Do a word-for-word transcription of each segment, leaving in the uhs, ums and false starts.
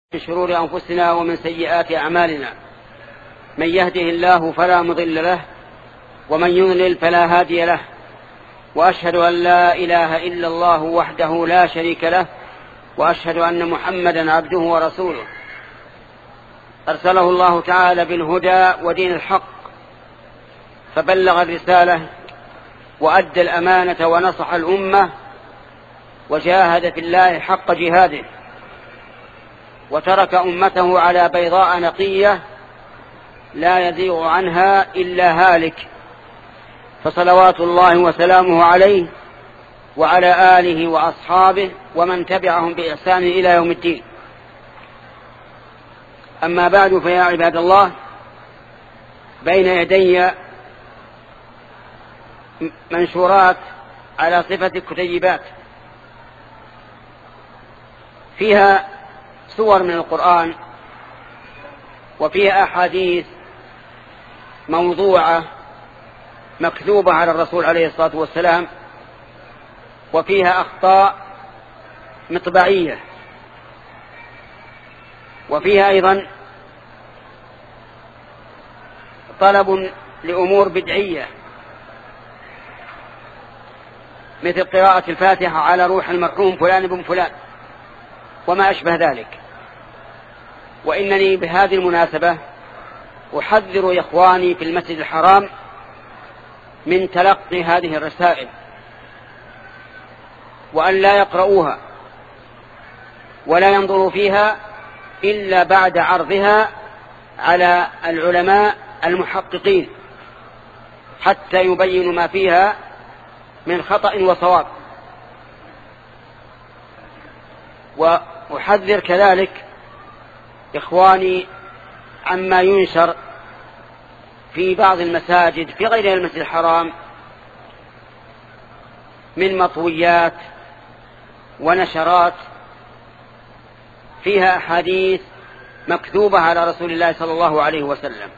من شرور أنفسنا ومن سيئات أعمالنا. من يهده الله فلا مضل له ومن يضلل فلا هادي له، وأشهد أن لا إله إلا الله وحده لا شريك له، وأشهد أن محمدا عبده ورسوله أرسله الله تعالى بالهدى ودين الحق، فبلغ الرسالة وأدى الأمانة ونصح الأمة وجاهد في الله حق جهاده، وترك أمته على بيضاء نقية لا يزيغ عنها إلا هالك، فصلوات الله وسلامه عليه وعلى آله وأصحابه ومن تبعهم بإحسان إلى يوم الدين. أما بعد، فيا عباد الله، بين يدي منشورات على صفة الكتيبات فيها صور من القرآن، وفيها أحاديث موضوعة مكذوبة على الرسول عليه الصلاة والسلام، وفيها أخطاء مطبعية، وفيها أيضا طلب لأمور بدعية مثل قراءة الفاتحة على روح المرحوم فلان بن فلان وما أشبه ذلك. وإنني بهذه المناسبة أحذر إخواني في المسجد الحرام من تلقي هذه الرسائل، وأن لا يقرؤوها ولا ينظروا فيها إلا بعد عرضها على العلماء المحققين حتى يبينوا ما فيها من خطأ وصواب. وأحذر كذلك إخواني عما ينشر في بعض المساجد في غير المسجد الحرام من مطويات ونشرات فيها أحاديث مكذوبة على رسول الله صلى الله عليه وسلم.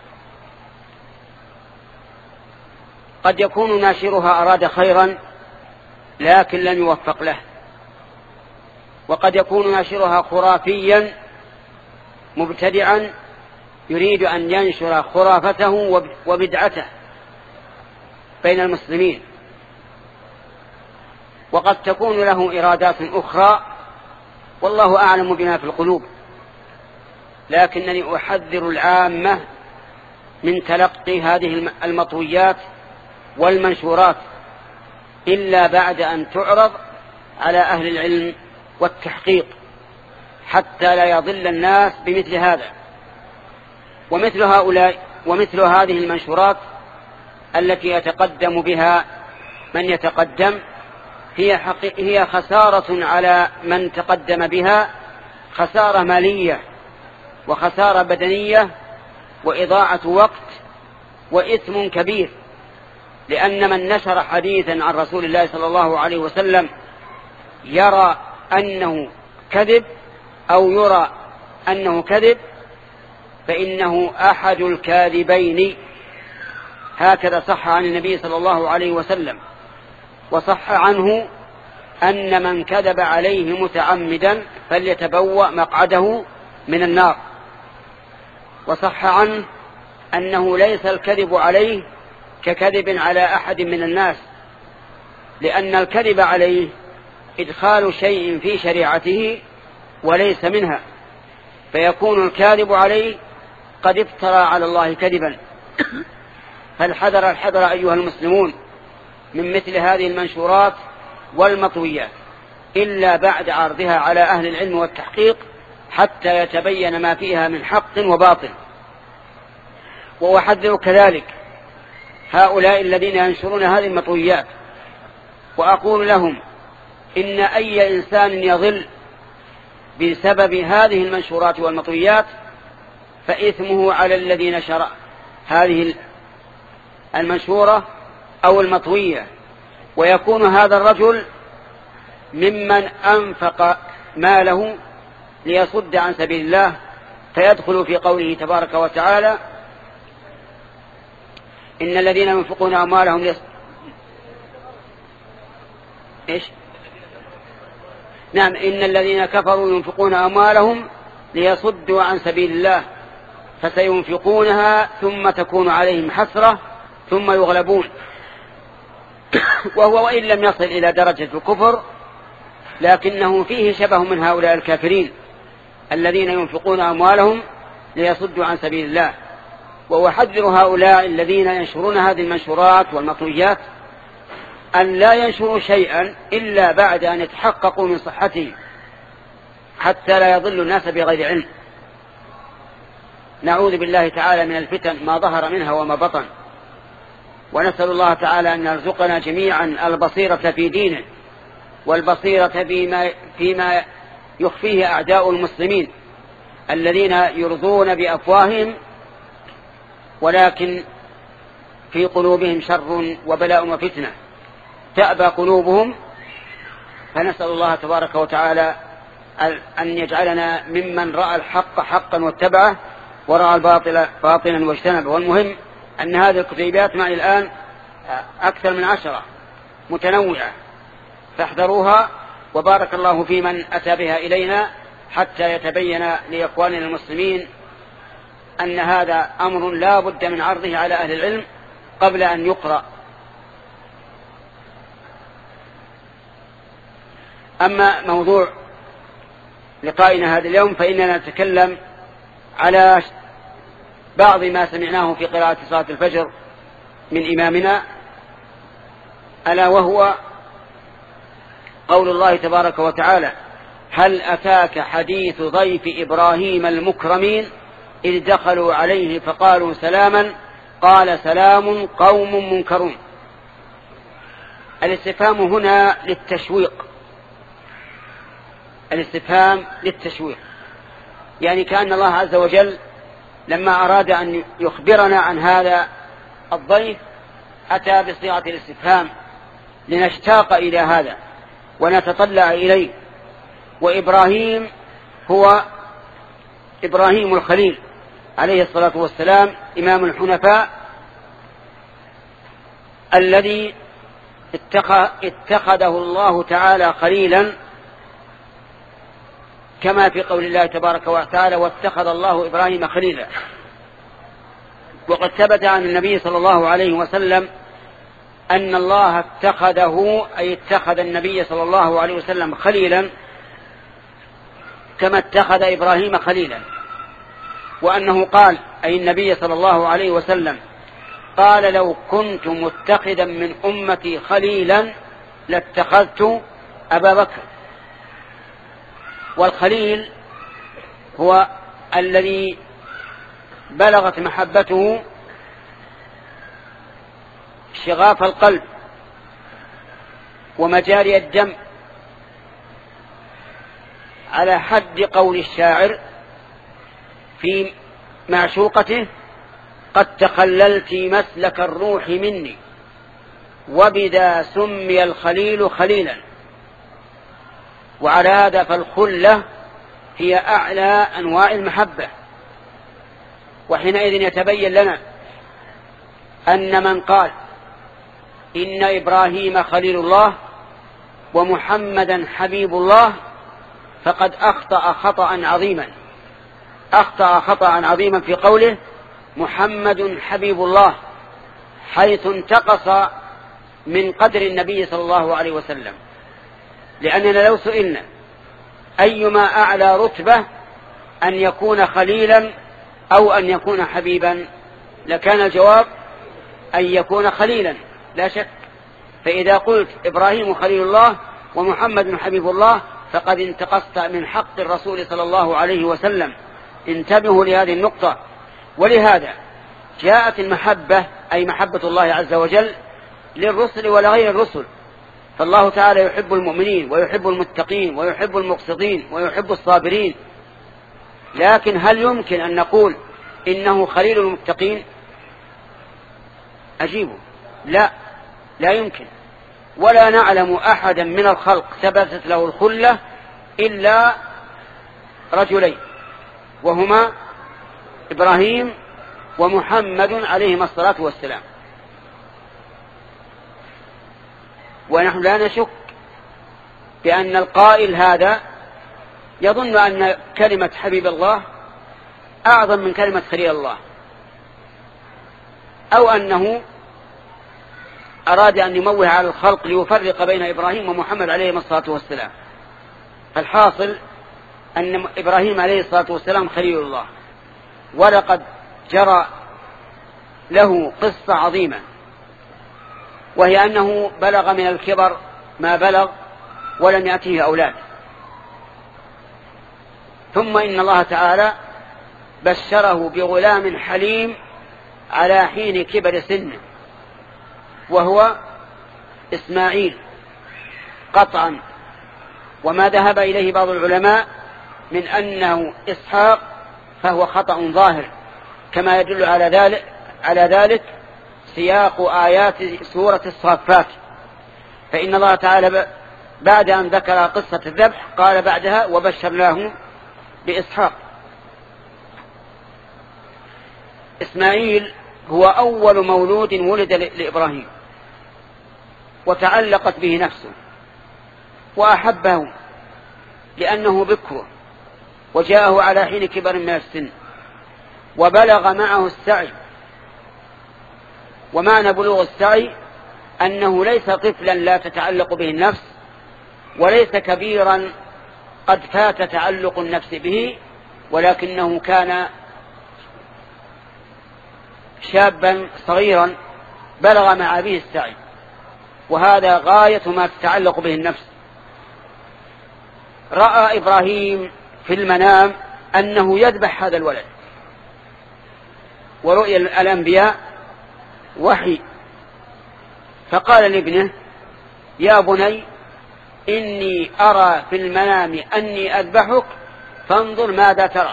قد يكون ناشرها أراد خيرا لكن لم يوفق له، وقد يكون ناشرها خرافيا مبتدعا يريد أن ينشر خرافته وبدعته بين المسلمين، وقد تكون له إرادات أخرى والله أعلم بما في القلوب. لكنني أحذر العامة من تلقي هذه المطويات والمنشورات إلا بعد أن تعرض على أهل العلم والتحقيق حتى لا يضل الناس بمثل هذا. ومثل هؤلاء ومثل هذه المنشورات التي يتقدم بها من يتقدم هي, هي خسارة على من تقدم بها، خسارة مالية وخسارة بدنية وإضاعة وقت وإثم كبير، لأن من نشر حديثا عن رسول الله صلى الله عليه وسلم يرى أنه كذب أو يرى أنه كذب فإنه أحد الكاذبين، هكذا صح عن النبي صلى الله عليه وسلم. وصح عنه أن من كذب عليه متعمدا فليتبوأ مقعده من النار. وصح عنه أنه ليس الكذب عليه ككذب على أحد من الناس، لأن الكذب عليه إدخال شيء في شريعته وليس منها، فيكون الكاذب عليه قد افترى على الله كذبا. فالحذر الحذر أيها المسلمون من مثل هذه المنشورات والمطويات إلا بعد عرضها على أهل العلم والتحقيق حتى يتبين ما فيها من حق وباطل. وأحذر كذلك هؤلاء الذين ينشرون هذه المطويات وأقول لهم إن أي إنسان يضل بسبب هذه المنشورات والمطويات فإثمه على الذي نشر هذه المنشورة أو المطوية، ويكون هذا الرجل ممن أنفق ماله ليصد عن سبيل الله، فيدخل في قوله تبارك وتعالى: إن الذين ينفقون أموالهم ليصد... إيش؟ نعم، إن الذين كفروا ينفقون أموالهم ليصدوا عن سبيل الله فسينفقونها ثم تكون عليهم حسرة ثم يغلبون. وهو وإن لم يصل إلى درجة الكفر لكنه فيه شبه من هؤلاء الكافرين الذين ينفقون أموالهم ليصدوا عن سبيل الله. وأحذر هؤلاء الذين ينشرون هذه المنشورات والمطويات أن لا ينشروا شيئا إلا بعد أن يتحققوا من صحته حتى لا يضل الناس بغير علم. نعوذ بالله تعالى من الفتن ما ظهر منها وما بطن، ونسأل الله تعالى أن يرزقنا جميعا البصيرة في دينه والبصيرة فيما, فيما يخفيه أعداء المسلمين الذين يرضون بأفواههم ولكن في قلوبهم شر وبلاء وفتنة تأبى قلوبهم. فنسأل الله تبارك وتعالى أن يجعلنا ممن رأى الحق حقا واتبعه ورأى الباطل باطلا واجتنبه. والمهم أن هذه الكتيبات معي الآن أكثر من عشرة متنوعة فاحذروها، وبارك الله في من أتى بها إلينا حتى يتبين لإخواننا المسلمين أن هذا أمر لا بد من عرضه على أهل العلم قبل أن يقرأ. أما موضوع لقائنا هذا اليوم فإننا نتكلم على بعض ما سمعناه في قراءة صلاة الفجر من إمامنا، ألا وهو قول الله تبارك وتعالى: هل أتاك حديث ضيف إبراهيم المكرمين إذ دخلوا عليه فقالوا سلاما قال سلام قوم منكرون. الاستفهام هنا للتشويق، الاستفهام للتشويق، يعني كأن الله عز وجل لما أراد أن يخبرنا عن هذا الضيف أتى بصيغة الاستفهام لنشتاق إلى هذا ونتطلع إليه. وإبراهيم هو إبراهيم الخليل عليه الصلاة والسلام إمام الحنفاء الذي اتخذه الله تعالى خليلا كما في قول الله تبارك وتعالى: واتخذ الله إبراهيم خليلا. وقد ثبت عن النبي صلى الله عليه وسلم أن الله اتخذه أي اتخذ النبي صلى الله عليه وسلم خليلا كما اتخذ إبراهيم خليلا، وأنه قال أي النبي صلى الله عليه وسلم قال: لو كنت متخذا من أمتي خليلا لاتخذت أبا بكر. والخليل هو الذي بلغت محبته شغاف القلب ومجاري الدم، على حد قول الشاعر في معشوقته: قد تخللت مسلك الروح مني وبذا سمي الخليل خليلا. وعلى هذا فالخلة هي أعلى أنواع المحبة. وحينئذ يتبين لنا أن من قال إن إبراهيم خليل الله ومحمدا حبيب الله فقد أخطأ خطأ عظيما، أخطأ خطأ عظيما في قوله محمد حبيب الله، حيث انتقص من قدر النبي صلى الله عليه وسلم. لأننا لو سئلنا أيما أعلى رتبة أن يكون خليلا أو أن يكون حبيبا لكان الجواب أن يكون خليلا لا شك. فإذا قلت إبراهيم خليل الله ومحمد حبيب الله فقد انتقصت من حق الرسول صلى الله عليه وسلم. انتبهوا لهذه النقطة. ولهذا جاءت المحبة أي محبة الله عز وجل للرسل ولغير الرسل. فالله تعالى يحب المؤمنين ويحب المتقين ويحب المقسطين ويحب الصابرين، لكن هل يمكن أن نقول إنه خليل المتقين؟ أجيبه لا، لا يمكن. ولا نعلم أحدا من الخلق ثبتت له الخلة إلا رجلين، وهما إبراهيم ومحمد عليهما الصلاة والسلام. ونحن لا نشك بأن القائل هذا يظن أن كلمة حبيب الله أعظم من كلمة خليل الله، أو أنه أراد أن يموه على الخلق ليفرق بين إبراهيم ومحمد عليه الصلاة والسلام. فالحاصل أن إبراهيم عليه الصلاة والسلام خليل الله، ولقد جرى له قصة عظيمة، وهي أنه بلغ من الكبر ما بلغ ولم يأته أولاد، ثم إن الله تعالى بشره بغلام حليم على حين كبر سنه، وهو إسماعيل قطعا. وما ذهب إليه بعض العلماء من أنه إسحاق فهو خطأ ظاهر، كما يدل على ذلك على ذلك سياق آيات سورة الصافات، فإن الله تعالى بعد أن ذكر قصة الذبح قال بعدها وبشرناه بإسحاق. إسماعيل هو أول مولود ولد لإبراهيم، وتعلقت به نفسه وأحبه لأنه بكر، وجاءه على حين كبر من السن، وبلغ معه السعي. ومعنى بلوغ السعي أنه ليس طفلا لا تتعلق به النفس، وليس كبيرا قد فات تعلق النفس به، ولكنه كان شابا صغيرا بلغ مع أبيه السعي، وهذا غاية ما تتعلق به النفس. رأى إبراهيم في المنام أنه يذبح هذا الولد، ورؤيا الأنبياء وحي، فقال لابنه يا بني إني أرى في المنام أني أذبحك فانظر ماذا ترى،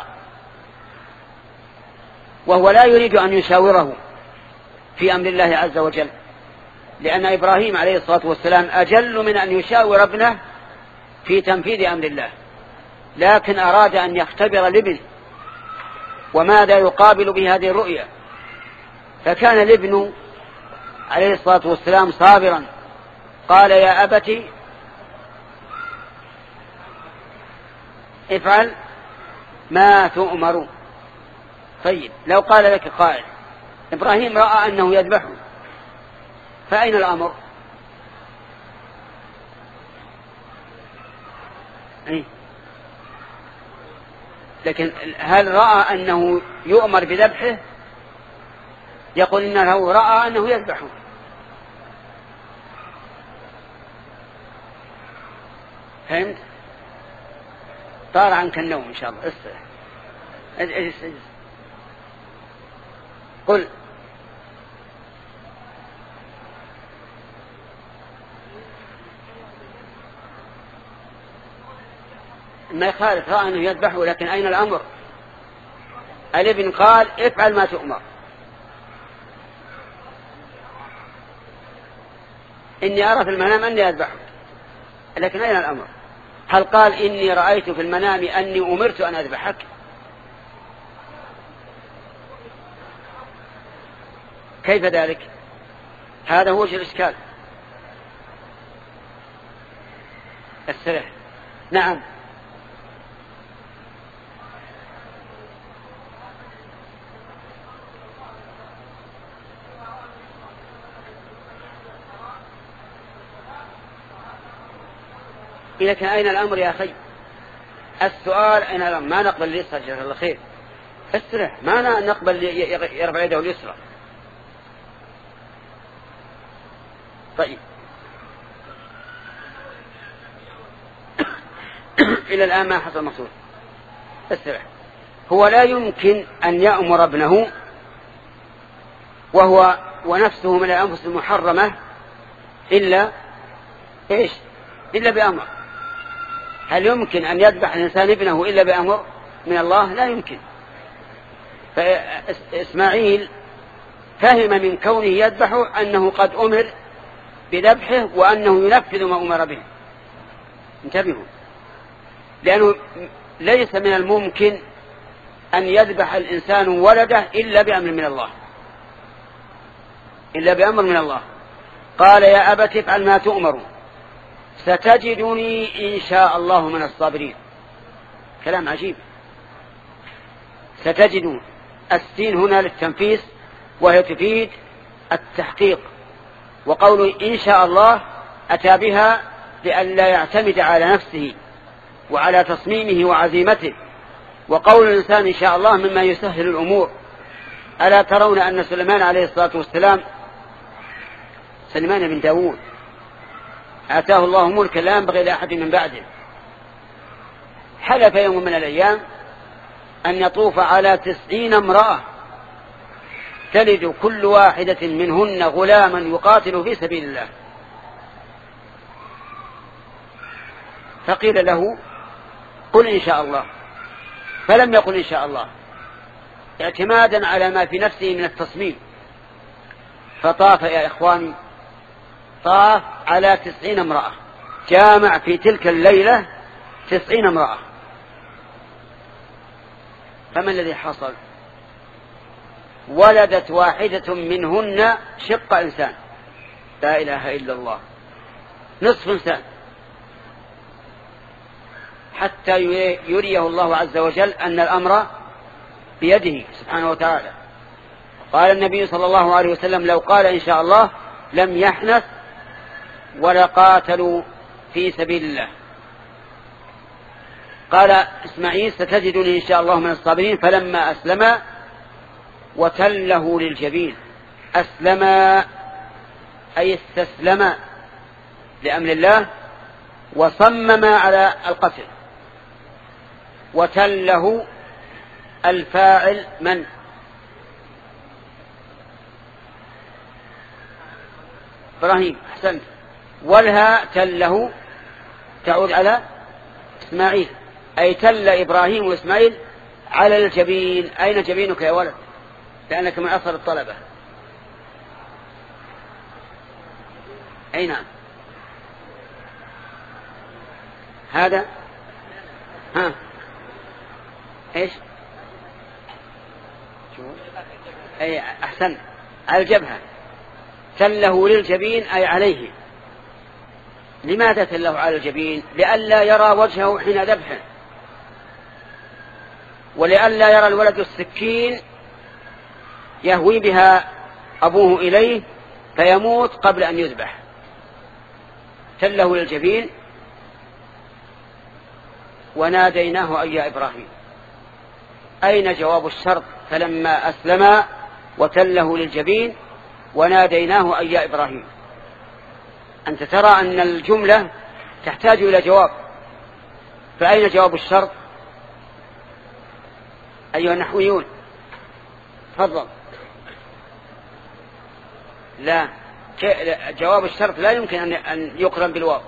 وهو لا يريد أن يشاوره في أمر الله عز وجل، لأن إبراهيم عليه الصلاة والسلام أجل من أن يشاور ابنه في تنفيذ أمر الله، لكن أراد أن يختبر الابن وماذا يقابل بهذه الرؤيا. فكان الابن عليه الصلاة والسلام صابرا، قال يا أبت افعل ما تؤمر. طيب لو قال لك قائل إبراهيم رأى أنه يذبحه، فأين الأمر؟ أي. لكن هل رأى أنه يؤمر بذبحه؟ يقول إنه رأى أنه يذبحه. فهمت؟ طار عنك النوم إن شاء الله. استرح. اجلس اجلس. قل ما يخالف، رأى أنه يذبحه، لكن أين الأمر؟ الابن قال افعل ما تؤمر. إني أرى في المنام أني أذبحك، لكن أين الأمر؟ هل قال إني رأيت في المنام أني أمرت أن أذبحك؟ كيف ذلك؟ هذا هو وجه الإشكال. السرح. نعم. لكن أين الأمر يا أخي؟ السؤال أين الأمر؟ ما نقبل اليسرى جزاك الله خير. استرح، ما نقبل يرفع يده اليسرى. طيب إلى الآن ما حصل مقصود. استرح. هو لا يمكن أن يأمر ابنه وهو ونفسه من الأنفس المحرمة إلا إيش؟ إلا بأمر. هل يمكن أن يذبح الإنسان ابنه إلا بأمر من الله؟ لا يمكن. فإسماعيل فهم من كونه يذبحه أنه قد أمر بذبحه وأنه ينفذ ما أمر به. انتبهوا، لأنه ليس من الممكن أن يذبح الإنسان ولده إلا بأمر من الله، إلا بأمر من الله. قال يا أبت افعل ما تؤمر ستجدني إن شاء الله من الصابرين. كلام عجيب. ستجدون السين هنا للتنفيس وهي تفيد التحقيق، وقول إن شاء الله أتى بها لأن لا يعتمد على نفسه وعلى تصميمه وعزيمته، وقول الإنسان إن شاء الله مما يسهل الأمور. ألا ترون أن سليمان عليه الصلاة والسلام سليمان بن داود آتاه الله ملكا لا ينبغي لأحد من بعده، حلف يوم من الأيام أن يطوف على تسعين امرأة تلد كل واحدة منهن غلاما يقاتل في سبيل الله، فقيل له قل إن شاء الله، فلم يقل إن شاء الله اعتمادا على ما في نفسه من التصميم، فطاف يا إخواني، طاف على تسعين امرأة، جامع في تلك الليلة تسعين امرأة. فما الذي حصل؟ ولدت واحدة منهن شق إنسان، لا إله إلا الله، نصف إنسان، حتى يريه الله عز وجل أن الأمر بيده سبحانه وتعالى. قال النبي صلى الله عليه وسلم لو قال إن شاء الله لم يحنث ولا قاتلوا في سبيل الله. قال إسماعيل ستجدني إن شاء الله من الصابرين، فلما أسلم وتله للجبين، أسلم أي استسلم لأمر الله وصمم على القتل. وتله الفاعل من؟ إبراهيم، أحسنت. والها تله تعود على إسماعيل، أي تل إبراهيم وإسماعيل على الجبين. أين جبينك يا ولد؟ لأنك من أثر الطلبة. أي نعم، هذا ها إيش؟ أي أحسن، على الجبهة. تله للجبين أي عليه. لماذا تله على الجبين؟ لئلا يرى وجهه حين ذبحه، ولئلا يرى الولد السكين يهوي بها أبوه إليه فيموت قبل أن يذبح. تله للجبين. وناديناه أي يا إبراهيم، أين جواب الشرط؟ فلما أسلم وتله للجبين وناديناه أي يا إبراهيم. أنت ترى أن الجملة تحتاج إلى جواب، فأين جواب الشرط أيها النحويون؟ تفضل. لا، جواب الشرط لا يمكن أن يقرن بالواو.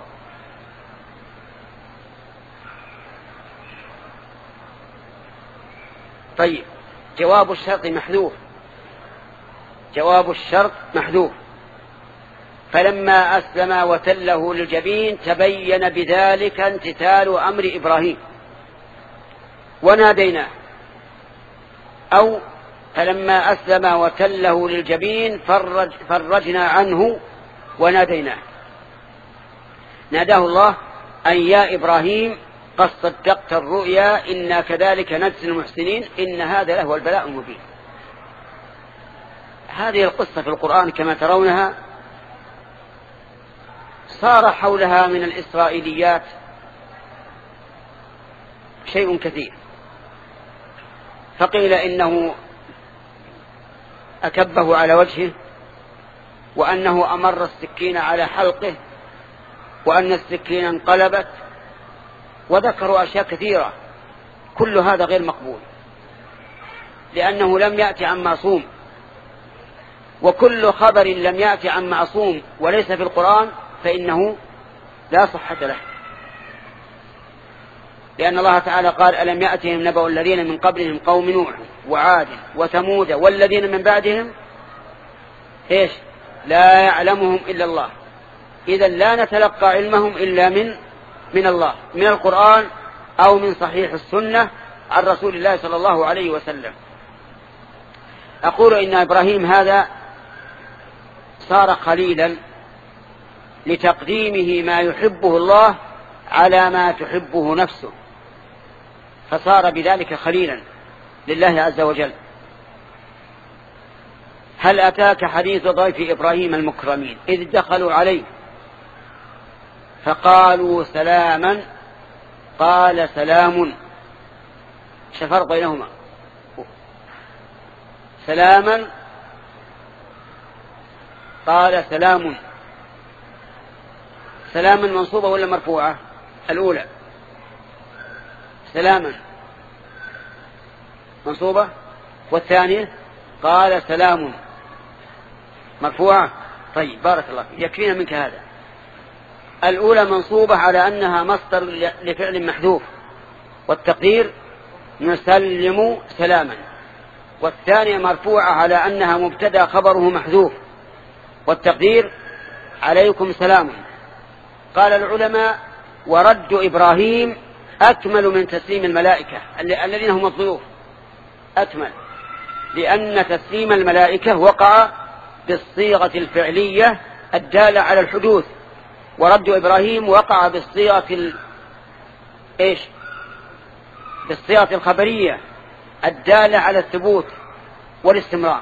طيب، جواب الشرط محذوف، جواب الشرط محذوف. فلما أسلم وتله للجبين تبين بذلك امتثال أمر إبراهيم وناديناه، أو فلما أسلم وتله للجبين فرج فرجنا عنه وناديناه. ناداه الله أن يا إبراهيم قد صدقت الرؤيا إنا كذلك نجزي المحسنين إن هذا لهو البلاء المبين. هذه القصة في القرآن كما ترونها صار حولها من الإسرائيليات شيء كثير. فقيل إنه أكبه على وجهه، وأنه أمر السكين على حلقه، وأن السكين انقلبت، وذكروا أشياء كثيرة. كل هذا غير مقبول، لأنه لم يأتي عن معصوم، وكل خبر لم يأتي عن معصوم وليس في القرآن فإنه لا صحة له، لأن الله تعالى قال ألم يأتهم نبأ الذين من قبلهم قوم نوح وعاد وثمود والذين من بعدهم إيش لا يعلمهم إلا الله. إذا لا نتلقى علمهم إلا من من الله، من القرآن أو من صحيح السنة عن رسول الله صلى الله عليه وسلم. أقول إن إبراهيم هذا صار خليلا لتقديمه ما يحبه الله على ما تحبه نفسه، فصار بذلك خليلا لله عز وجل. هل أتاك حديث ضيف إبراهيم المكرمين إذ دخلوا عليه فقالوا سلاما قال سلام. شفر بينهما سلاما قال سلام. سلاما منصوبة ولا مرفوعة؟ الأولى سلاما منصوبة، والثانية قال سلام مرفوعة. طيب بارك الله فيك، يكفينا منك هذا. الأولى منصوبة على أنها مصدر لفعل محذوف والتقدير نسلم سلاما، والثانية مرفوعة على أنها مبتدأ خبره محذوف والتقدير عليكم سلام. قال العلماء ورد إبراهيم أكمل من تسليم الملائكة الذين هم الضيوف، أكمل لأن تسليم الملائكة وقع بالصيغة الفعلية الدالة على الحدوث، ورد إبراهيم وقع بالصيغة ال... إيش؟ بالصيغة الخبرية الدالة على الثبوت والاستمرار.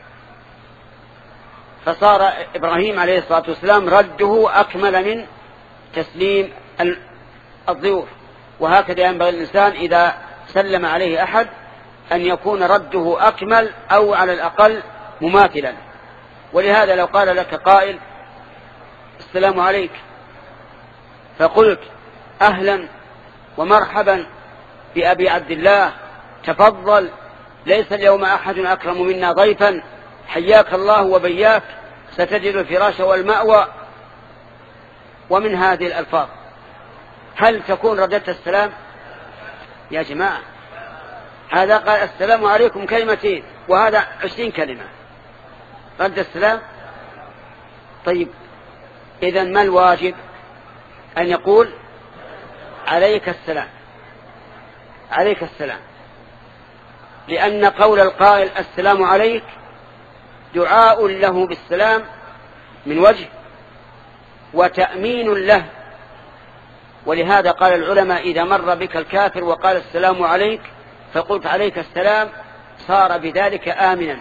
فصار إبراهيم عليه الصلاة والسلام رده أكمل من تسليم الضيوف. وهكذا ينبغي الإنسان إذا سلم عليه أحد أن يكون رده أكمل أو على الأقل مماثلا. ولهذا لو قال لك قائل السلام عليك فقلت أهلا ومرحبا بأبي عبد الله تفضل، ليس اليوم أحد أكرم منا ضيفا، حياك الله وبياك، ستجد الفراش والمأوى، ومن هذه الألفاظ، هل تكون رددت السلام يا جماعة؟ هذا قال السلام عليكم كلمتين وهذا عشرين كلمة، رد السلام. طيب إذن ما الواجب؟ أن يقول عليك السلام، عليك السلام، لأن قول القائل السلام عليك دعاء له بالسلام من وجه وتأمين له. ولهذا قال العلماء إذا مر بك الكافر وقال السلام عليك فقلت عليك السلام صار بذلك آمنا.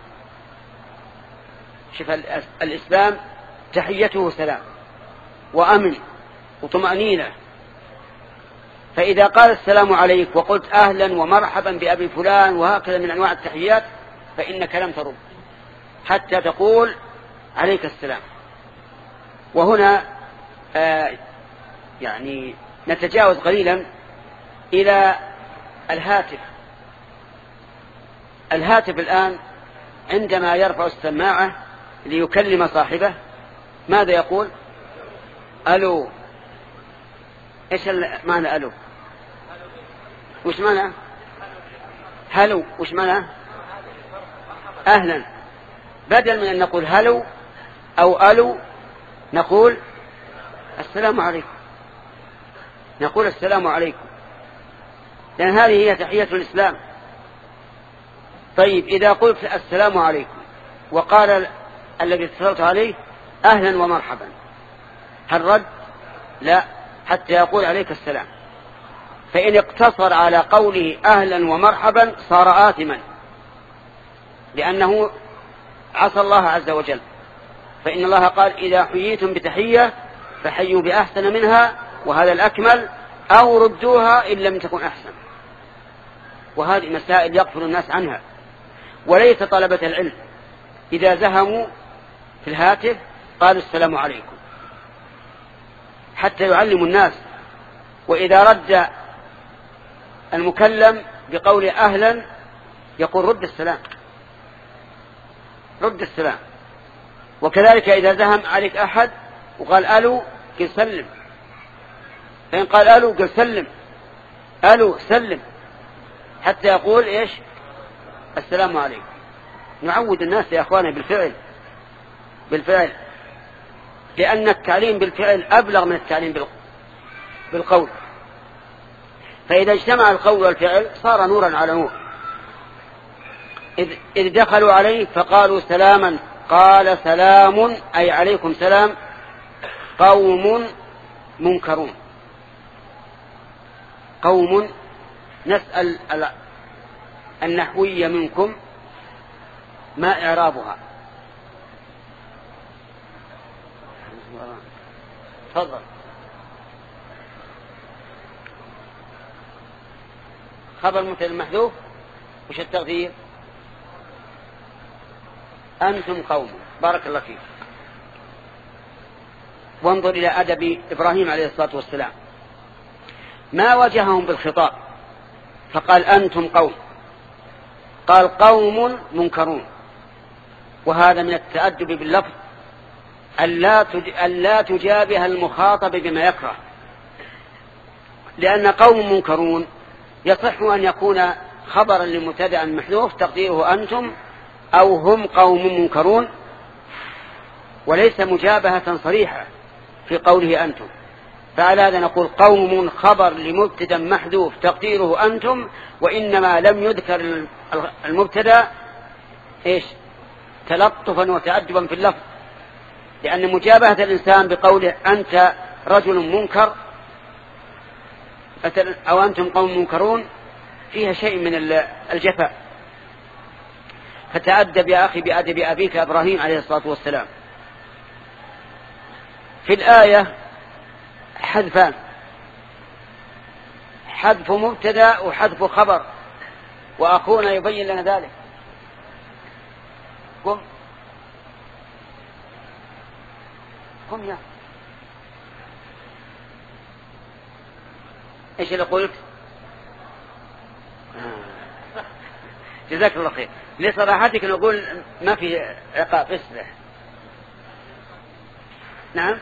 شوف الإسلام تحيته سلام وأمن وطمأنينة. فإذا قال السلام عليك وقلت أهلا ومرحبا بأبي فلان وهكذا من أنواع التحيات فإنك لم ترد حتى تقول عليك السلام. وهنا آه يعني نتجاوز قليلا إلى الهاتف. الهاتف الآن عندما يرفع السماعة ليكلم صاحبه ماذا يقول؟ ألو. إيش معنى ألو؟ وش معنى هلو؟ وش معنى أهلا؟ بدل من أن نقول هلو أو ألو نقول السلام عليكم، نقول السلام عليكم، لأن هذه هي تحية الإسلام. طيب إذا قلت السلام عليكم وقال الذي اتصلت عليه أهلا ومرحبا هل رد؟ لا، حتى يقول عليك السلام. فإن اقتصر على قوله أهلا ومرحبا صار آثما لأنه عصى الله عز وجل. فإن الله قال إذا حييتم بتحية فحيوا بأحسن منها وهذا الأكمل أو ردوها إن لم تكن أحسن. وهذه مسائل يغفل الناس عنها، وليس طلبة العلم إذا زهموا في الهاتف قالوا السلام عليكم حتى يعلموا الناس. وإذا رد المكلم بقول أهلا يقول رد السلام، رد السلام. وكذلك إذا زهم عليك أحد وقال ألو قل سلم، فإن قال ألو قل سلم، ألو سلم، حتى يقول إيش؟ السلام عليكم. نعود الناس يا أخواني بالفعل، بالفعل، لأن التعليم بالفعل أبلغ من التعليم بالقول. فإذا اجتمع القول والفعل صار نورا على نور. إذ دخلوا عليه فقالوا سلاما قال سلام أي عليكم سلام قوم منكرون، قوم نسأل النحوية منكم ما إعرابها. تفضل. خبر مثل المحذوف وش التقدير؟ أنتم قوم. بارك الله فيك. وانظر إلى أدب إبراهيم عليه الصلاة والسلام، ما واجههم بالخطاب فقال أنتم قوم، قال قوم منكرون. وهذا من التأدب باللفظ أن لا تجابه المخاطب بما يكره، لأن قوم منكرون يصح أن يكون خبرا لمبتدأ محذوف تقديره أنتم أو هم قوم منكرون، وليس مجابهة صريحة في قوله أنتم. فعلى هذا نقول قوم خبر لمبتدأ محذوف تقديره أنتم، وإنما لم يذكر المبتدأ إيش تلطفا وتأدبا في اللفظ، لأن مجابهة الإنسان بقوله أنت رجل منكر أو أنتم قوم منكرون فيها شيء من الجفاء. فتأدب يا أخي بأدب أبيك إبراهيم عليه الصلاة والسلام. في الآية حذفان، حذف مبتدأ وحذف خبر، وأخونا يبين لنا ذلك. قم قم يا ايش اللي قلت؟ آه. جزاك الله خير. لصراحتك نقول ما في عقاب اسمح. نعم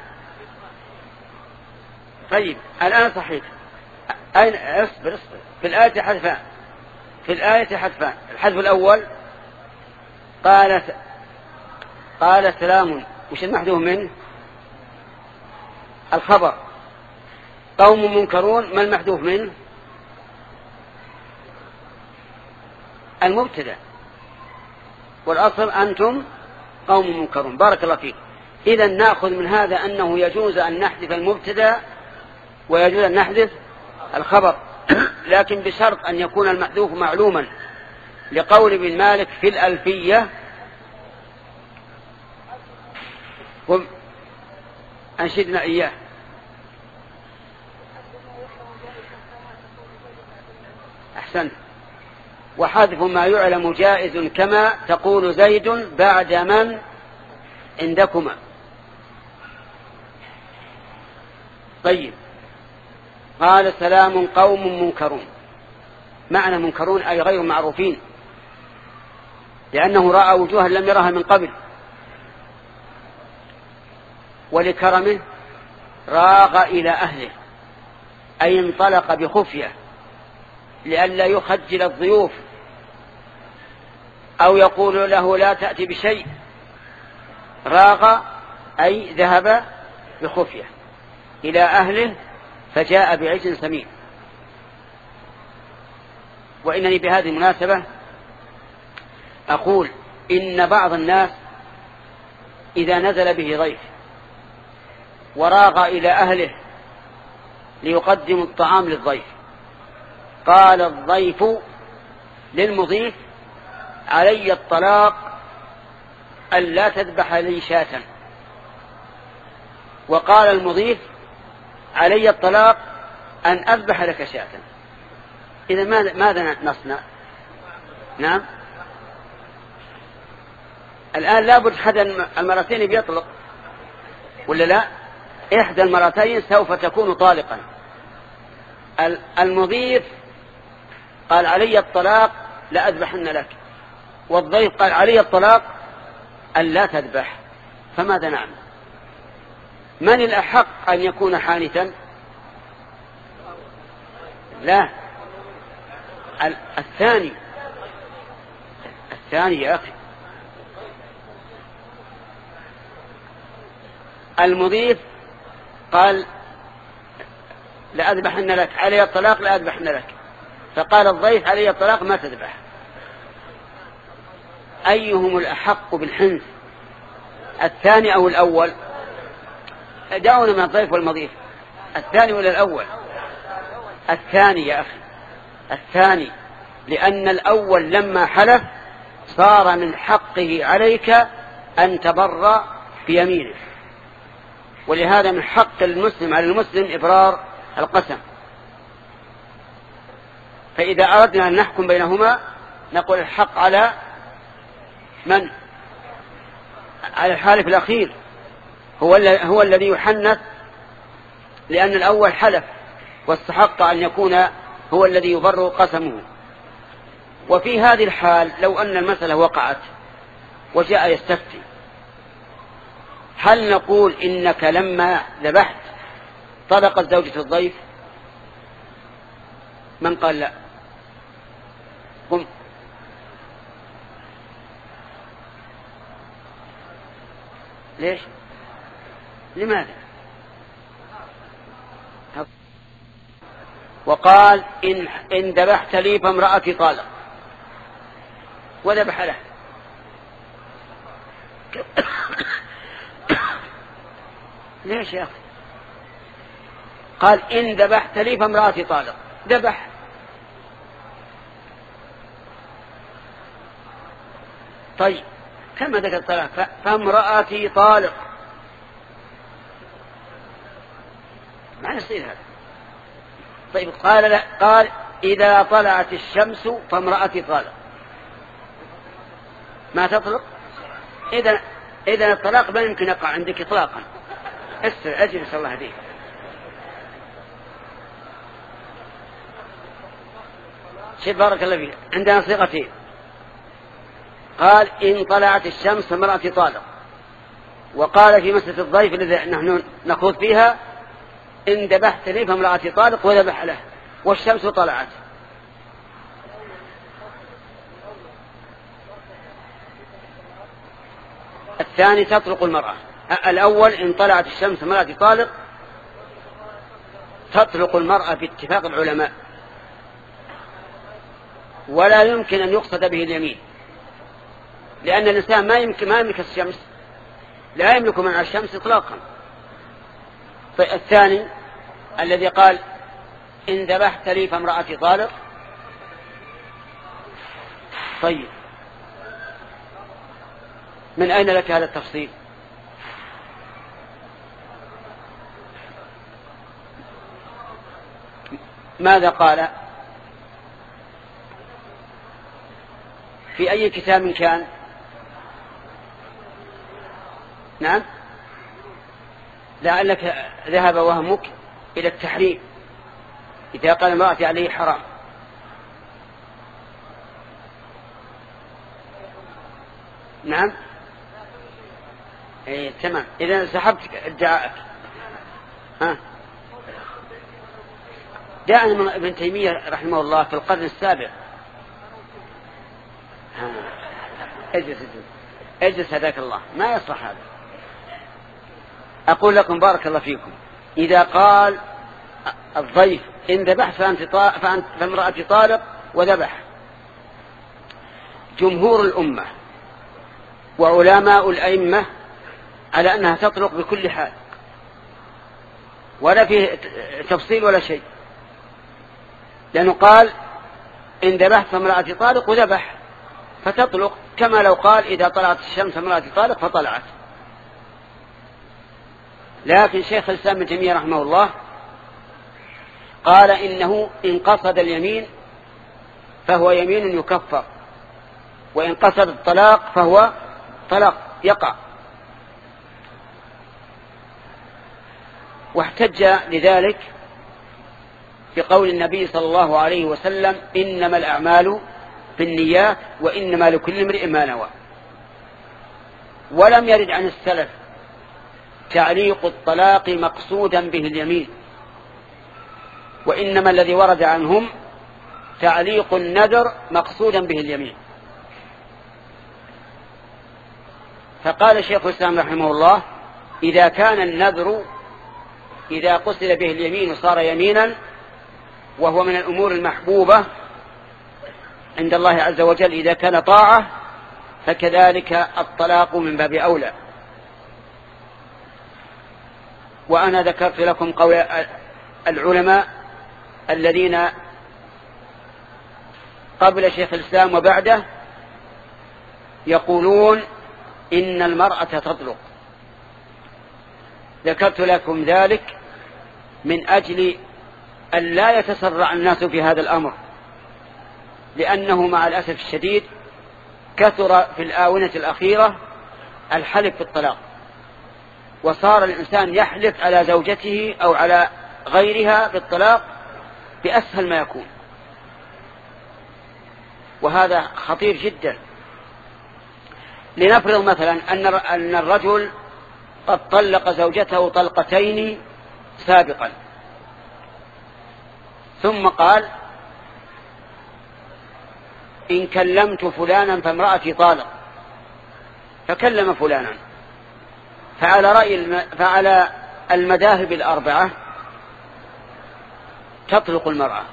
طيب الآن صحيح. أين اصبر اصبر. في الآية حذفان، في الآية حذفان. الحذف الأول قالت قال سلام، وش المحذوف منه؟ الخبر. قوم منكرون، ما المحذوف منه؟ المبتدأ، والأصل أنتم قوم منكرون. بارك الله فيك. إذا نأخذ من هذا أنه يجوز أن نحذف المبتدأ ويجوز أن نحذف الخبر، لكن بشرط أن يكون المحذوف معلوما، لقول ابن مالك في الألفية قم أنشدنا إياه. أحسن. وحذف ما يعلم جائز كما تقول زيد بعد من عندكما. طيب قال سلام قوم منكرون، معنى منكرون أي غير معروفين، لأنه رأى وجوها لم يرها من قبل، ولكرمه راغ إلى أهله، أي انطلق بخفية لئلا يخجل الضيوف أو يقول له لا تأتي بشيء. راغ أي ذهب بخفية إلى أهله فجاء بعجل سمين. وإنني بهذه المناسبة أقول إن بعض الناس إذا نزل به ضيف وراغ إلى أهله ليقدم الطعام للضيف، قال الضيف للمضيف علي الطلاق أن لا تذبح لي شاة، وقال المضيف علي الطلاق أن أذبح لك شاة. إذا ماذا نصنع؟ نعم الآن لابد أحد المرتين بيطلق ولا لا؟ إحدى المرتين سوف تكون طالقا. المضيف قال علي الطلاق لا أذبحن لك، والضيف قال علي الطلاق أن لا تذبح، فماذا نعمل؟ من الأحق أن يكون حانثا؟ لا الثاني. الثاني يا أخي. المضيف قال لا أذبحن لك، علي الطلاق لا أذبحن لك، فقال الضيف علي الطلاق ما تذبح. أيهم الأحق بالحنث، الثاني أو الأول؟ دعونا من الضيف والمضيف، الثاني ولا الأول؟ الثاني يا أخي، الثاني لأن الأول لما حلف صار من حقه عليك أن تبر بيمينه، ولهذا من حق المسلم على المسلم إبرار القسم. فإذا أردنا أن نحكم بينهما نقول الحق على من؟ على الحالف الأخير، هو, هو الذي يحنث، لأن الأول حلف واستحق أن يكون هو الذي يبر قسمه. وفي هذه الحال لو أن المسألة وقعت وجاء يستفتي، هل نقول إنك لما ذبحت طلقت زوجة الضيف؟ من قال لا؟ قم. ليش؟ لماذا؟ وقال إن, إن ذبحت لي فامرأتي طالق، وذبح له. ليش يا أخي؟ قال إن ذبحت لي فامرأتي طالق، ذبح. طيب كما ذكر الطلاق فامرأتي طالق، ما يصير هذا. طيب قال لا، قال إذا طلعت الشمس فامرأتي طالق، ما تطلق. إذا إذا الطلاق ما يمكن يقع عندك إطلاقا. اسر أجلس الله هديك. شيء بارك الله فيك. عندنا صيغتين، قال إن طلعت الشمس فامرأتي طالق، وقال في مسألة الضيف الذي نحن نخوض فيها إن ذبحت لي فامرأتي طالق، وذبح له والشمس طلعت. الثاني تطلق المرأة. الأول إن طلعت الشمس فامرأتي طالق تطلق المرأة باتفاق العلماء، ولا يمكن أن يقصد به اليمين، لأن الإنسان ما يمكن ما يملك الشمس، لا يملك منع الشمس إطلاقا. الثاني الذي قال إن ذبحت لي فامرأتي طالق. طيب من أين لك هذا التفصيل؟ ماذا قال؟ في أي كتاب كان؟ نعم، لعلك ذهب وهمك إلى التحريم إذا قال امرأتي عليه حرام. نعم ايه تمام. إذا سحبت ادعائك. ها جاءنا من ابن تيمية رحمه الله في القرن السابع. ها اجلس اجلس اجلس هداك الله، ما يصلح هذا. أقول لكم بارك الله فيكم، إذا قال الضيف إن ذبحت فأنت فأنت فامرأتي طالق وذبح، جمهور الأمة وعلماء الأئمة على أنها تطلق بكل حال، ولا فيه تفصيل ولا شيء، لأنه قال إن ذبحت فامرأتي طالق وذبح، فتطلق كما لو قال إذا طلعت الشمس فامرأتي طالق فطلعت. لكن شيخ الإسلام ابن تيمية رحمه الله قال إنه إن قصد اليمين فهو يمين يكفر، وإن قصد الطلاق فهو طلاق يقع. واحتج لذلك بقول النبي صلى الله عليه وسلم إنما الأعمال بالنيات وإنما لكل امرئ ما نوى. ولم يرد عن السلف تعليق الطلاق مقصودا به اليمين، وإنما الذي ورد عنهم تعليق النذر مقصودا به اليمين. فقال شيخ الإسلام رحمه الله إذا كان النذر إذا قصد به اليمين صار يمينا وهو من الأمور المحبوبة عند الله عز وجل، إذا كان طاعة فكذلك الطلاق من باب أولى. وأنا ذكرت لكم قول العلماء الذين قبل شيخ الإسلام وبعده يقولون إن المرأة تطلق. ذكرت لكم ذلك من أجل أن لا يتسرع الناس في هذا الأمر، لأنه مع الأسف الشديد كثر في الآونة الأخيرة الحلف بالطلاق، وصار الإنسان يحلف على زوجته أو على غيرها بالطلاق بأسهل ما يكون، وهذا خطير جدا. لنفرض مثلا أن الرجل قد طلق زوجته طلقتين سابقا، ثم قال إن كلمت فلانا فامرأتي طالق، فكلم فلانا، فعلى رأي الم... فعلى المذاهب الأربعة تطلق المرأة،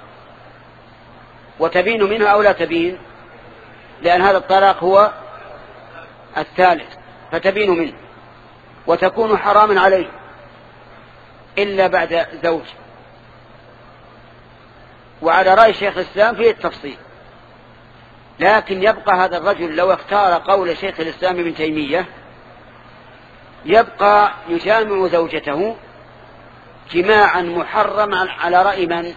وتبين منها أو لا تبين، لأن هذا الطلاق هو الثالث، فتبين منه وتكون حراما عليه إلا بعد زوج. وعلى رأي شيخ الإسلام فيه التفصيل، لكن يبقى هذا الرجل لو اختار قول شيخ الإسلام ابن تيمية يبقى يجامع زوجته جماعا محرما على رأي من؟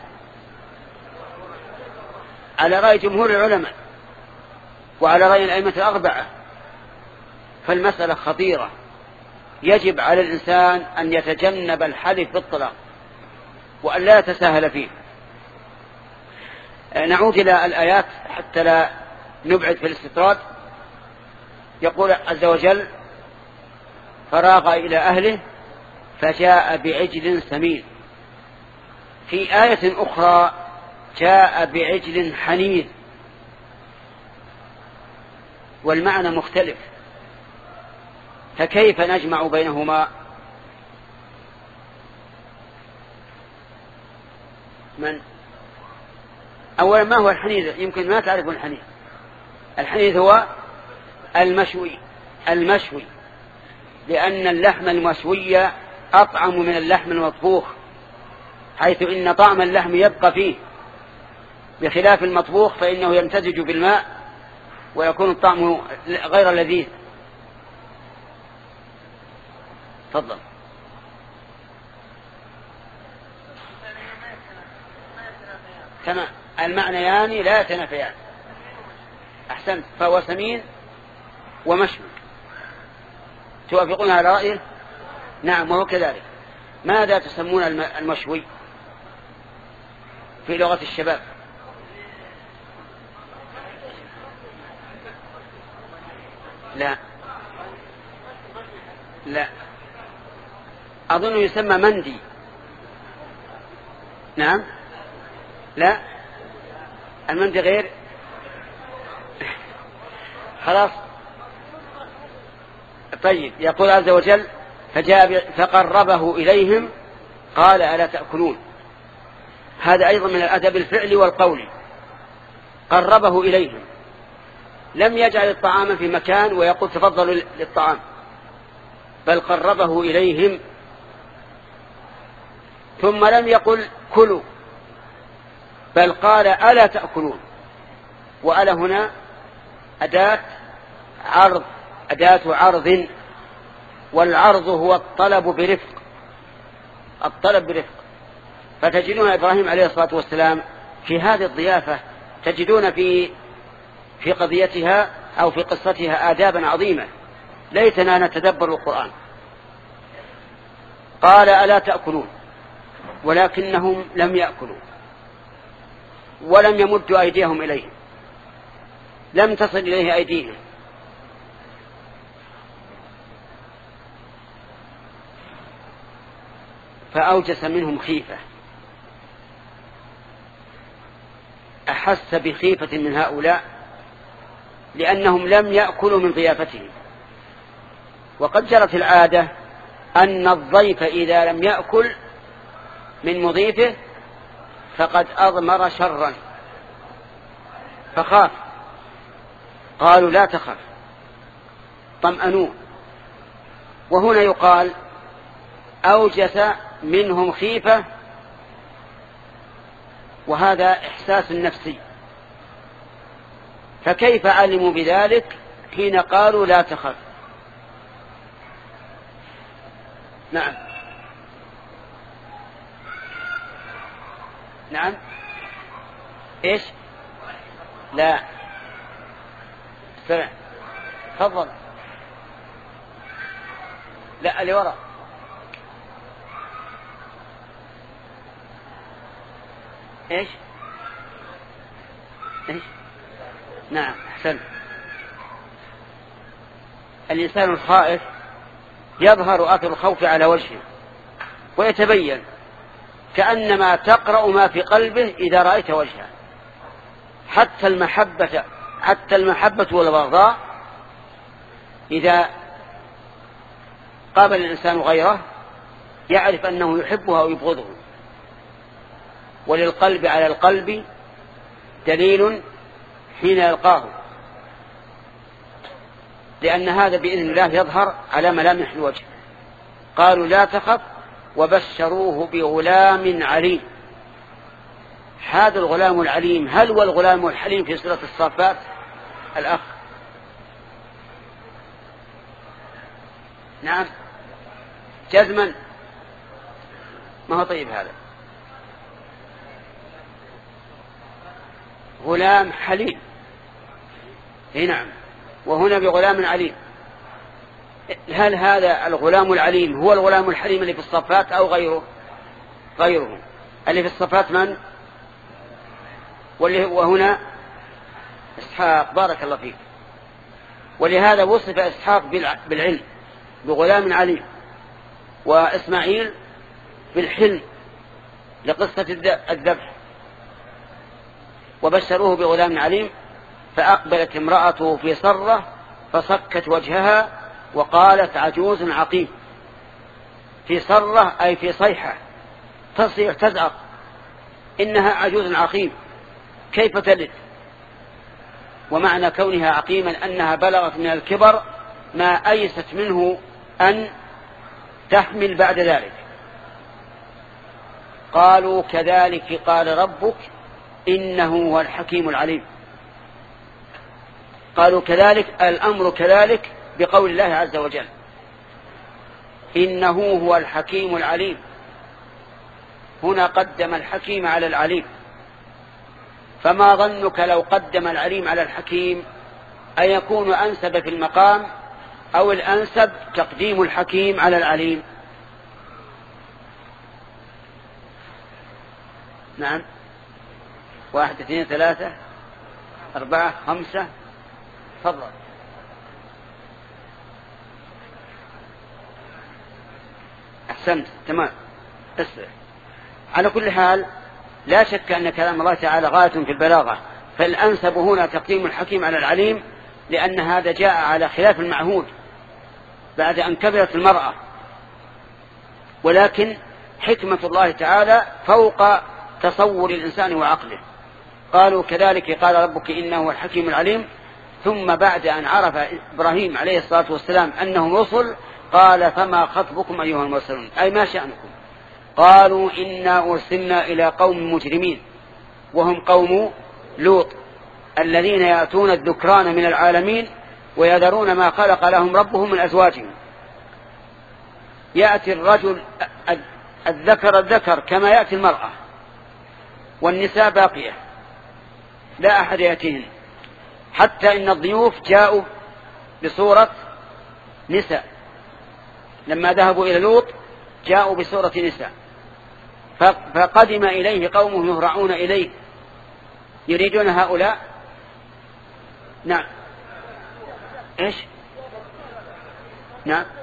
على رأي جمهور العلماء وعلى رأي الأئمة الأربعة. فالمسألة خطيرة، يجب على الإنسان أن يتجنب الحلف بالطلاق وأن لا يتساهل فيه. نعود إلى الآيات حتى لا نبعد في الاستطراد. يقول عز وجل فراغ إلى أهله فجاء بعجل سمين. في آية أخرى جاء بعجل حنيذ، والمعنى مختلف، فكيف نجمع بينهما؟ من أولا ما هو الحنيذ؟ يمكن ما تعرفون الحنيذ. الحنيذ هو المشوي المشوي لأن اللحم المشوي أطعم من اللحم المطبوخ، حيث إن طعم اللحم يبقى فيه، بخلاف المطبوخ فإنه يمتزج بالماء ويكون الطعم غير لذيذ. تفضل. تمام، المعنيان لا يتنافيان. أحسنت، فهو سمين ومشوي. توافقون على رأيه؟ نعم، وهو كذلك. ماذا تسمون المشوي في لغة الشباب؟ لا لا أظن يسمى مندي. نعم، لا، المندي غير. خلاص. طيب، يقول عز وجل فجاء فقربه إليهم قال ألا تأكلون. هذا أيضا من الأدب الفعلي والقولي. قربه إليهم، لم يجعل الطعام في مكان ويقول تفضلوا للطعام، بل قربه إليهم، ثم لم يقل كلوا، بل قال ألا تأكلون. وألا هنا أداة عرض، أداة عرض، والعرض هو الطلب برفق، الطلب برفق. فتجدون إبراهيم عليه الصلاة والسلام في هذه الضيافة تجدون في في قضيتها أو في قصتها آدابا عظيمة ليتنا نتدبر القرآن. قال ألا تأكلون، ولكنهم لم يأكلوا ولم يمدوا أيديهم إليه، لم تصل إليه أيديهم. فأوجس منهم خيفة، أحس بخيفة من هؤلاء لأنهم لم يأكلوا من ضيافتهم. وقد جرت العادة أن الضيف إذا لم يأكل من مضيفه فقد أضمر شرا، فخاف. قالوا لا تخف، طمأنوه. وهنا يقال أوجس منهم خيفة، وهذا إحساس نفسي، فكيف علموا بذلك حين قالوا لا تخف؟ نعم نعم ايش؟ لا سمع تفضل. لا اللي وراء. ايش ايش؟ نعم احسن. الانسان الخائف يظهر اثر الخوف على وجهه ويتبين كأنما تقرأ ما في قلبه إذا رأيت وجهه. حتى المحبة حتى المحبة والبغضاء إذا قابل الإنسان غيره يعرف أنه يحبه أو يبغضه. وللقلب على القلب دليل حين يلقاه، لأن هذا بإذن الله يظهر على ملامح الوجه. قالوا لا تخف وبشروه بغلام عليم. هذا الغلام العليم هل هو الغلام الحليم في سورة الصافات؟ الأخ نعم جزما ما هو طيب هذا غلام حليم. اي نعم وهنا بغلام عليم. هل هذا الغلام العليم هو الغلام الحليم اللي في الصفات أو غيره؟ غيره. اللي في الصفات من؟ واللي وهنا إسحاق بارك الله فيك. ولهذا وصف إسحاق بالعلم بغلام عليم، وإسماعيل بالحلم لقصة الذبح. وبشروه بغلام عليم فأقبلت امرأته في صرة فصكت وجهها وقالت عجوز عقيم. في صرة أي في صيحة تصيح تزعق إنها عجوز عقيم كيف تلد. ومعنى كونها عقيما أنها بلغت من الكبر ما أيست منه أن تحمل بعد ذلك. قالوا كذلك قال ربك إنه هو الحكيم العليم. قالوا كذلك الأمر كذلك بقول الله عز وجل إنه هو الحكيم العليم. هنا قدم الحكيم على العليم. فما ظنك لو قدم العليم على الحكيم أيكون أنسب في المقام أو الأنسب تقديم الحكيم على العليم؟ نعم واحد اثنين ثلاثة أربعة خمسة تفضل. أحسنت تمام. اسرع. على كل حال لا شك أن كلام الله تعالى غاية في البلاغة، فالأنسب هنا تقديم الحكيم على العليم، لأن هذا جاء على خلاف المعهود بعد أن كبرت المرأة. ولكن حكمة الله تعالى فوق تصور الإنسان وعقله. قالوا كذلك قال ربك إنه الحكيم العليم. ثم بعد أن عرف إبراهيم عليه الصلاة والسلام أنهم رسل قال فما خطبكم أيها المرسلون أي ما شأنكم؟ قالوا إنا أرسلنا إلى قوم مجرمين وهم قوم لوط الذين يأتون الذكران من العالمين ويذرون ما خلق لهم ربهم من أزواجهم. يأتي الرجل الذكر الذكر كما يأتي المرأة، والنساء باقية لا أحد يأتيهن، حتى إن الضيوف جاءوا بصورة نساء. لما ذهبوا إلى لوط جاءوا بصورة نساء، فقدم إليه قومه يهرعون إليه يريدون هؤلاء. نعم إيش؟ نعم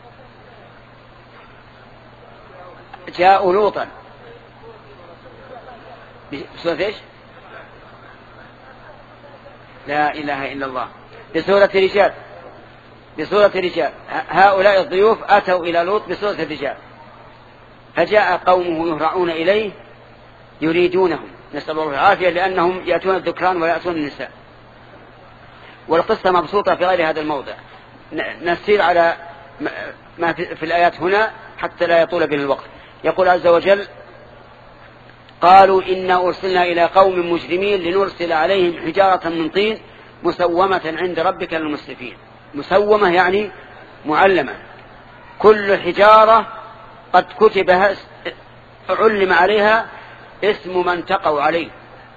جاءوا لوطا بصورة إيش؟ لا إله إلا الله. بصورة رجال بصورة رجال. هؤلاء الضيوف أتوا إلى لوط بصورة الرجال، فجاء قومه يهرعون إليه يريدونهم نسأل الله العافية، لأنهم يأتون الذكران ويأتون النساء. والقصة مبسوطة في غير هذا الموضع. نسير على ما في الآيات هنا حتى لا يطول بنا الوقت. يقول عز وجل قالوا إنا أرسلنا إلى قوم مجرمين لنرسل عليهم حجارة من طين مسومة عند ربك للمسرفين. مسومة يعني معلمة. كل حجارة قد كتبها علم عليها اسم من تقوا عليه،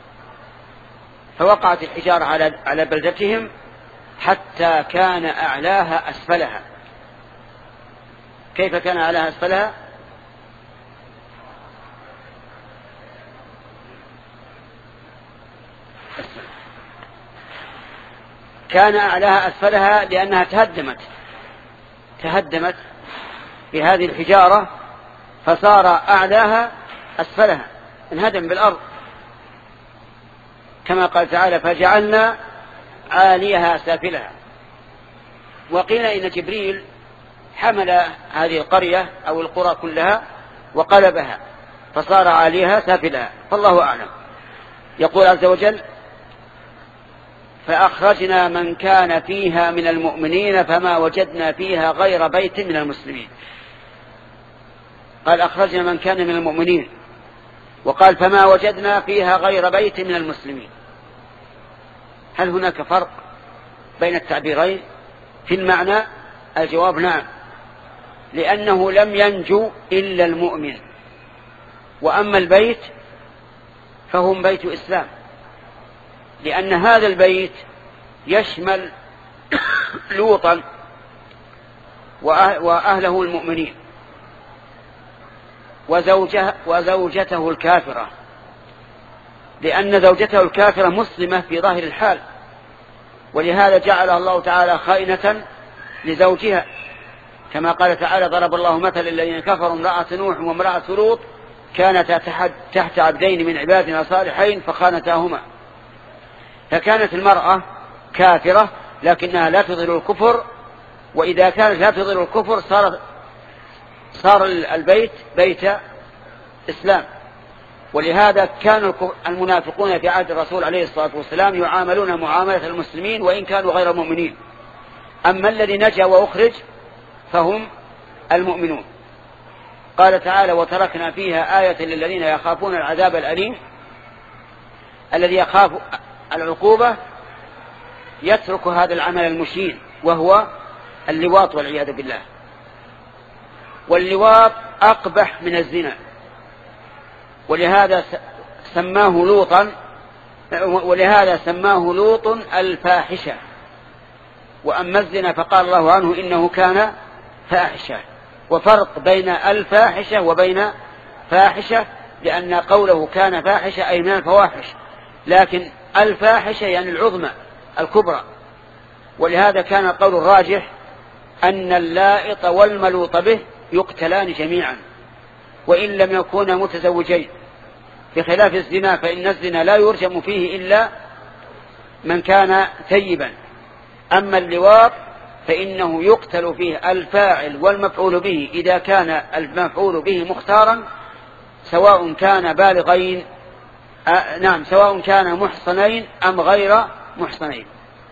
فوقعت الحجارة على على بلدتهم حتى كان أعلاها أسفلها. كيف كان أعلاها أسفلها؟ كان أعلاها أسفلها لأنها تهدمت تهدمت بهذه الحجارة، فصار أعلاها أسفلها، انهدم بالأرض، كما قال تعالى فجعلنا عاليها سافلها. وقيل إن جبريل حمل هذه القرية أو القرى كلها وقلبها فصار عاليها سافلها، فالله أعلم. يقول عز وجل فأخرجنا من كان فيها من المؤمنين فما وجدنا فيها غير بيت من المسلمين. قال أخرجنا من كان من المؤمنين، وقال فما وجدنا فيها غير بيت من المسلمين. هل هناك فرق بين التعبيرين في المعنى؟ الجواب نعم، لأنه لم ينجو إلا المؤمن، وأما البيت فهم بيت إسلام، لأن هذا البيت يشمل لوطا وأهله المؤمنين وزوجه وزوجته الكافرة، لأن زوجته الكافرة مسلمة في ظاهر الحال، ولهذا جعلها الله تعالى خائنة لزوجها، كما قال تعالى ضرب الله مثل الذين كفروا امرأة نوح وامرأة لوط كانتا تحت عبدين من عبادنا صالحين فخانتاهما. فكانت المرأة كافرة لكنها لا تظهر الكفر، وإذا كانت لا تظهر الكفر صار صار البيت بيت إسلام. ولهذا كان المنافقون في عهد الرسول عليه الصلاة والسلام يعاملون معاملة المسلمين وإن كانوا غير مؤمنين، أما الذي نجا وأخرج فهم المؤمنون. قال تعالى وتركنا فيها آية للذين يخافون العذاب الأليم. الذي يخاف العقوبة يترك هذا العمل المشين وهو اللواط والعياذ بالله. واللواط أقبح من الزنا، ولهذا سماه لوطا ولهذا سماه لوط الفاحشة. وأما الزنا فقال الله عنه إنه كان فاحشة. وفرق بين الفاحشة وبين فاحشة، لأن قوله كان فاحشة أي من الفواحش، لكن الفاحشة يعني العظمى الكبرى. ولهذا كان القول الراجح أن اللائط والملوط به يقتلان جميعا وإن لم يكونا متزوجين، بخلاف الزنا فإن الزنا لا يرجم فيه إلا من كان ثيبا. أما اللواط فإنه يقتل فيه الفاعل والمفعول به إذا كان المفعول به مختارا، سواء كان بالغين آه نعم سواء كان محصنين أم غير محصنين.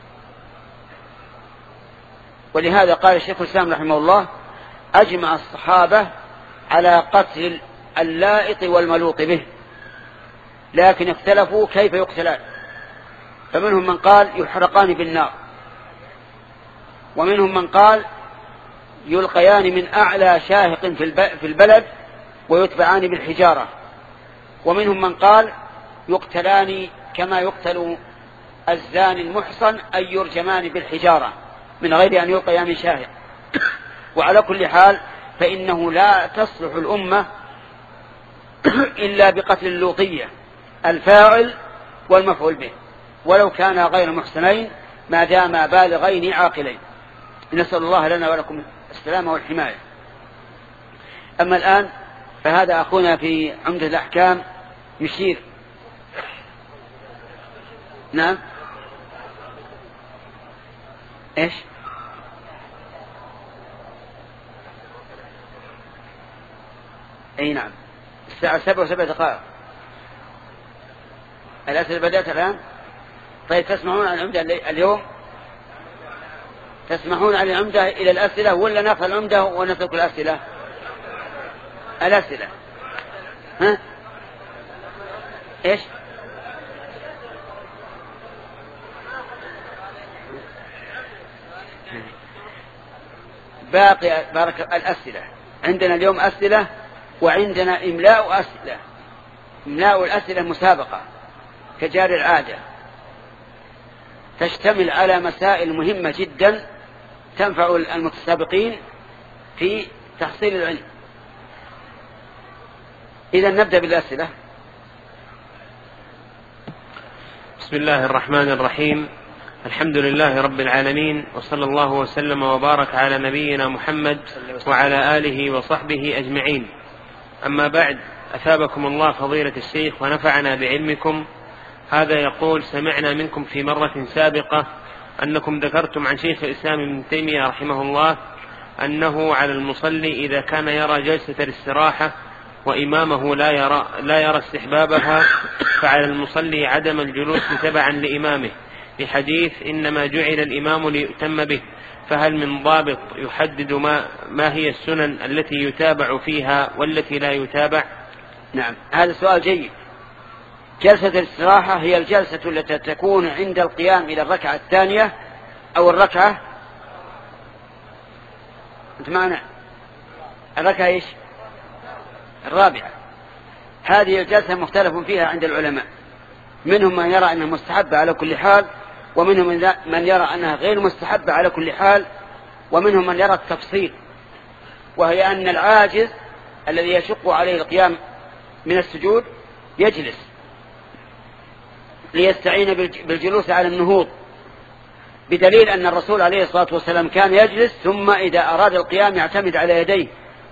ولهذا قال الشيخ الإسلام رحمه الله أجمع الصحابة على قتل اللائط والملوط به، لكن اختلفوا كيف يقتلان. فمنهم من قال يحرقان بالنار، ومنهم من قال يلقيان من أعلى شاهق في البلد ويتبعان بالحجارة، ومنهم من قال يقتلان كما يقتل الزاني المحصن أي يرجمان بالحجارة من غير أن يلقيان من شاهق. وعلى كل حال فإنه لا تصلح الأمة إلا بقتل اللوطية الفاعل والمفعول به، ولو كان غير محسنين ما دام بالغين عاقلين. نسأل الله لنا ولكم السلامة والحماية. أما الآن فهذا أخونا في عمدة الأحكام يشير. نعم إيش أي نعم الساعة سبع وسبع دقائق. الأسئلة بدأت الآن. طيب تسمعون عن العمدة اليوم؟ تسمحون عن العمدة إلى الأسئلة ولا نأخذ العمدة ونترك الأسئلة؟ الأسئلة ها إيش باقي بارك الأسئلة. عندنا اليوم أسئلة وعندنا إملاء أسئلة. إملاء الأسئلة مسابقة كجار العادة، تشتمل على مسائل مهمة جدا تنفع المتسابقين في تحصيل العلم. إذا نبدأ بالأسئلة. بسم الله الرحمن الرحيم. الحمد لله رب العالمين، وصلى الله وسلم وبارك على نبينا محمد وعلى آله وصحبه أجمعين. أما بعد، أثابكم الله فضيلة الشيخ ونفعنا بعلمكم. هذا يقول: سمعنا منكم في مرة سابقة أنكم ذكرتم عن شيخ الإسلام ابن تيمية رحمه الله أنه على المصلي إذا كان يرى جلسة الاستراحة وإمامه لا يرى, لا يرى استحبابها فعلى المصلي عدم الجلوس تبعا لإمامه، بحديث إنما جعل الإمام ليؤتم به. فهل من ضابط يحدد ما, ما هي السنن التي يتابع فيها والتي لا يتابع؟ نعم، هذا سؤال جيد. جلسة الاستراحة هي الجلسة التي تكون عند القيام إلى الركعة الثانية أو الركعة أنت معنا الركعة إيش؟ الرابعة. هذه الجلسة مختلف فيها عند العلماء، منهم من يرى أنها مستحبة على كل حال، ومنهم من يرى أنها غير مستحبة على كل حال، ومنهم من يرى التفصيل، وهي أن العاجز الذي يشق عليه القيام من السجود يجلس ليستعين بالجلوس على النهوض، بدليل أن الرسول عليه الصلاة والسلام كان يجلس ثم إذا أراد القيام يعتمد على يديه،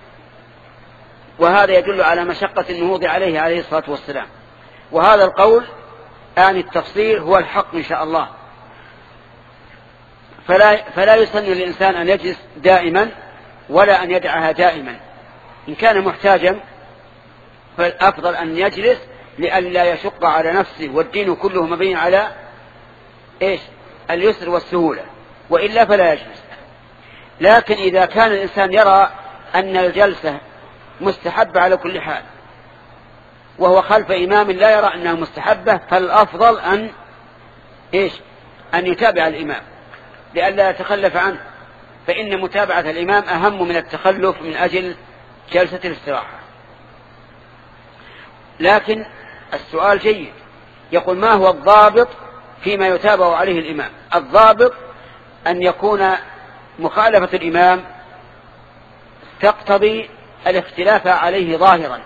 وهذا يدل على مشقة النهوض عليه عليه الصلاة والسلام. وهذا القول آن التفصيل هو الحق إن شاء الله. فلا, فلا يسن للإنسان أن يجلس دائما ولا أن يدعها دائما. إن كان محتاجا فالأفضل أن يجلس لئلا يشق على نفسه، والدين كله مبني على إيش؟ اليسر والسهولة، وإلا فلا يجلس. لكن إذا كان الإنسان يرى أن الجلسة مستحبة على كل حال وهو خلف إمام لا يرى أنها مستحبة، فالأفضل أن إيش؟ أن يتابع الإمام لئلا يتخلف عنه، فإن متابعة الإمام أهم من التخلف من أجل جلسة الاستراحة. لكن السؤال جيد، يقول: ما هو الضابط فيما يتابع عليه الإمام؟ الضابط أن يكون مخالفة الإمام تقتضي الاختلاف عليه ظاهرا،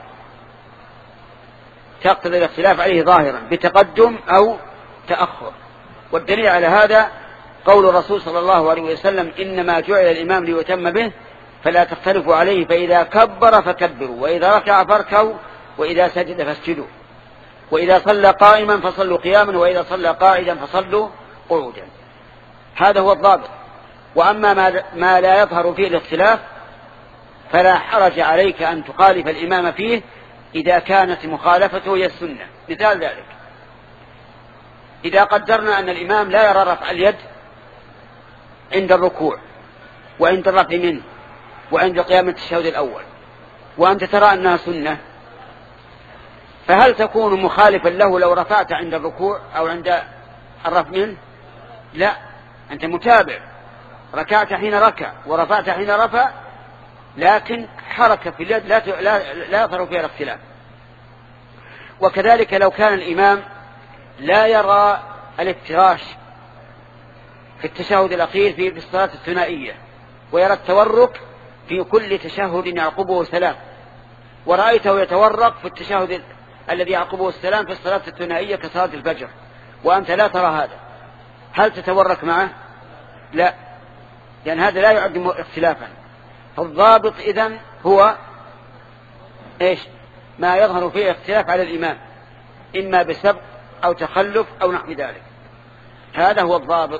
تقتضي الاختلاف عليه ظاهرا بتقدم أو تأخر. والدليل على هذا قول الرسول صلى الله عليه وسلم: إنما جعل الإمام ليتم به فلا تختلفوا عليه، فإذا كبر فكبروا، وإذا ركع فاركعوا، وإذا سجد فاسجدوا، وإذا صلى قائما فصلوا قياما، وإذا صلى قاعدا فصلوا قعودا. هذا هو الضابط. وأما ما لا يظهر فيه الاختلاف فلا حرج عليك أن تخالف الإمام فيه إذا كانت مخالفته هي السنة. مثال ذلك: إذا قدرنا أن الإمام لا يرى رفع اليد عند الركوع وعند الرفع منه وعند قيام التشهد الأول، وأنت ترى أنها سنة، فهل تكون مخالفا له لو رفعت عند الركوع أو عند الرفع منه؟ لا، أنت متابع، ركعت حين ركع ورفعت حين رفع، لكن حركة في اليد لا لا يظهر فيها الاختلاف. وكذلك لو كان الإمام لا يرى الافتراش في التشهد الأخير في الصلاة الثنائية، ويرى التورك في كل تشهد يعقبه سلام، ورأيته يتورق في التشهد الذي يعقبه السلام في الصلاة الثنائية كصلاة الفجر، وأنت لا ترى هذا، هل تتورك معه؟ لا، لأن هذا لا يعد اختلافا. فالضابط إذن هو إيش؟ ما يظهر فيه اختلاف على الإمام، إما بسبق أو تخلف أو نحو ذلك، هذا هو الضابط.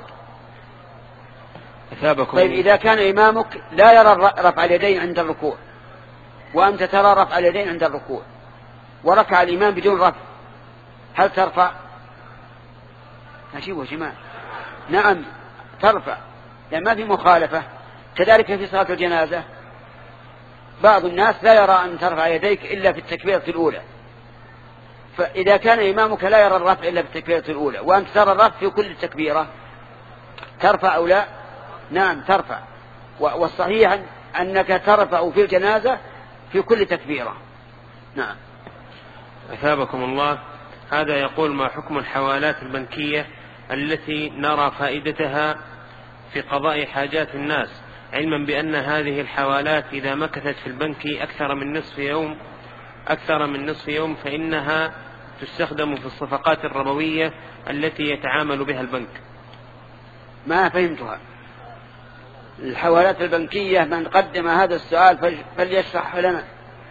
طيب، إذا كان إمامك لا يرى رفع اليدين عند الركوع وأنت ترى رفع اليدين عند الركوع، وركع الإمام بدون رفع، هل ترفع؟ أشيبه جماعة، نعم ترفع، لأن ما في مخالفة. كذلك في صلاة الجنازة بعض الناس لا يرى أن ترفع يديك إلا في التكبيرة الأولى، فإذا كان إمامك لا يرى الرفع إلا في التكبيرة الأولى وأنت ترى الرفع في كل التكبيرة، ترفع أو لا؟ نعم ترفع، والصحيح أنك ترفع في الجنازة في كل تكبيرة. نعم. أثابكم الله. هذا يقول: ما حكم الحوالات البنكية التي نرى فائدتها في قضاء حاجات الناس، علما بأن هذه الحوالات إذا مكثت في البنك أكثر من نصف يوم أكثر من نصف يوم فإنها تستخدم في الصفقات الربوية التي يتعامل بها البنك؟ ما فهمتها. الحوالات البنكية، من قدم هذا السؤال فليشرح لنا.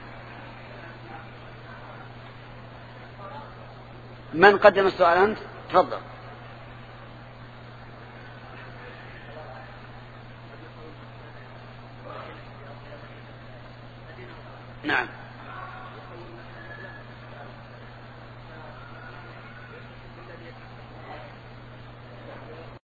من قدم السؤال؟ أنت تفضل. نعم.